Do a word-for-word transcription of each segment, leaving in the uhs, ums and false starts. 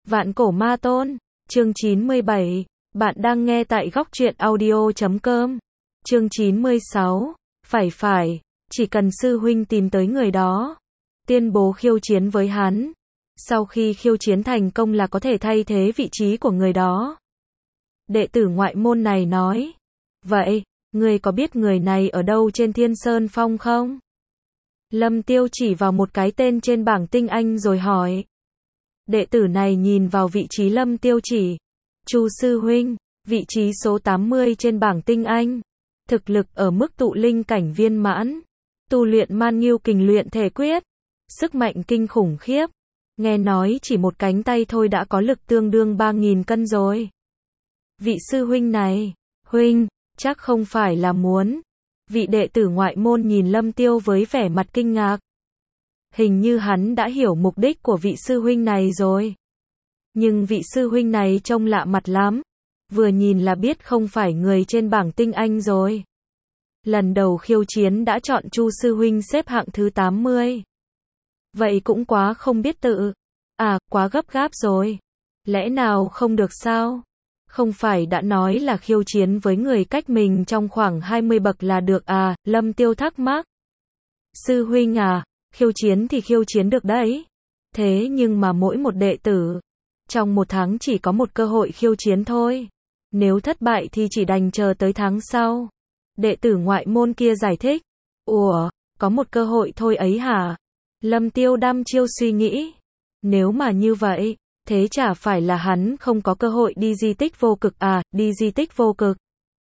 Vạn cổ ma tôn, chương chín mươi bảy, bạn đang nghe tại góc truyện audio chấm com. Chương chín mươi sáu, phải phải, chỉ cần sư huynh tìm tới người đó, tuyên bố khiêu chiến với hắn. Sau khi khiêu chiến thành công là có thể thay thế vị trí của người đó. Đệ tử ngoại môn này nói, vậy, ngươi có biết người này ở đâu trên Thiên Sơn Phong không? Lâm Tiêu chỉ vào một cái tên trên bảng tinh anh rồi hỏi. Đệ tử này nhìn vào vị trí Lâm Tiêu chỉ. Chu sư huynh, vị trí số tám mươi trên bảng tinh anh. Thực lực ở mức tụ linh cảnh viên mãn. Tu luyện Man Ngưu Kình luyện thể quyết. Sức mạnh kinh khủng khiếp. Nghe nói chỉ một cánh tay thôi đã có lực tương đương ba nghìn cân rồi. Vị sư huynh này, huynh, chắc không phải là muốn. Vị đệ tử ngoại môn nhìn Lâm Tiêu với vẻ mặt kinh ngạc. Hình như hắn đã hiểu mục đích của vị sư huynh này rồi. Nhưng vị sư huynh này trông lạ mặt lắm. Vừa nhìn là biết không phải người trên bảng tinh anh rồi. Lần đầu khiêu chiến đã chọn Chu sư huynh xếp hạng thứ tám mươi. Vậy cũng quá không biết tự. À, quá gấp gáp rồi. Lẽ nào không được sao? Không phải đã nói là khiêu chiến với người cách mình trong khoảng hai mươi bậc là được à? Lâm Tiêu thắc mắc. Sư huynh à, khiêu chiến thì khiêu chiến được đấy. Thế nhưng mà mỗi một đệ tử, trong một tháng chỉ có một cơ hội khiêu chiến thôi. Nếu thất bại thì chỉ đành chờ tới tháng sau. Đệ tử ngoại môn kia giải thích. Ủa, có một cơ hội thôi ấy hả? Lâm Tiêu đăm chiêu suy nghĩ. Nếu mà như vậy, thế chả phải là hắn không có cơ hội đi di tích vô cực à? Đi di tích vô cực.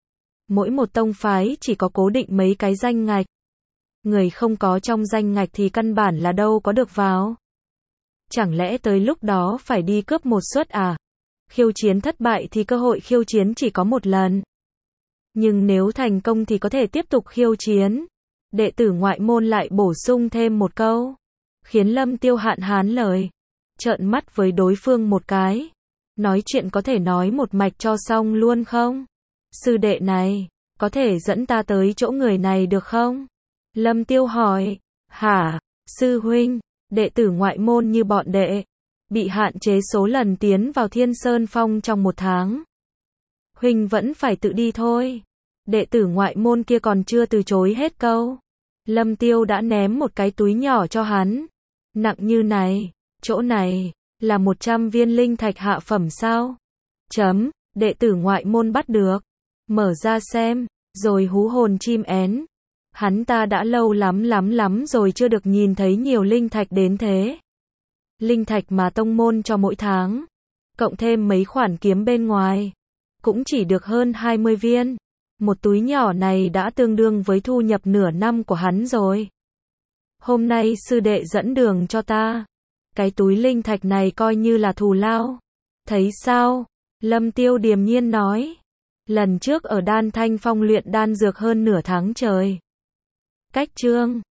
Mỗi một tông phái chỉ có cố định mấy cái danh ngạch. Người không có trong danh ngạch thì căn bản là đâu có được vào. Chẳng lẽ tới lúc đó phải đi cướp một suất à? Khiêu chiến thất bại thì cơ hội khiêu chiến chỉ có một lần. Nhưng nếu thành công thì có thể tiếp tục khiêu chiến. Đệ tử ngoại môn lại bổ sung thêm một câu. Khiến Lâm Tiêu hạn hán lời. Trợn mắt với đối phương một cái. Nói chuyện có thể nói một mạch cho xong luôn không? Sư đệ này, có thể dẫn ta tới chỗ người này được không? Lâm Tiêu hỏi. Hả, sư huynh, đệ tử ngoại môn như bọn đệ, bị hạn chế số lần tiến vào Thiên Sơn Phong trong một tháng. Huynh vẫn phải tự đi thôi. Đệ tử ngoại môn kia còn chưa từ chối hết câu. Lâm Tiêu đã ném một cái túi nhỏ cho hắn. Nặng như này, chỗ này, là một trăm viên linh thạch hạ phẩm sao? Chấm, đệ tử ngoại môn bắt được. Mở ra xem, rồi hú hồn chim én. Hắn ta đã lâu lắm lắm lắm rồi chưa được nhìn thấy nhiều linh thạch đến thế. Linh thạch mà tông môn cho mỗi tháng, cộng thêm mấy khoản kiếm bên ngoài, cũng chỉ được hơn hai mươi viên. Một túi nhỏ này đã tương đương với thu nhập nửa năm của hắn rồi. Hôm nay sư đệ dẫn đường cho ta. Cái túi linh thạch này coi như là thù lao. Thấy sao? Lâm Tiêu điềm nhiên nói. Lần trước ở Đan Thanh Phong luyện đan dược hơn nửa tháng trời. Cách chương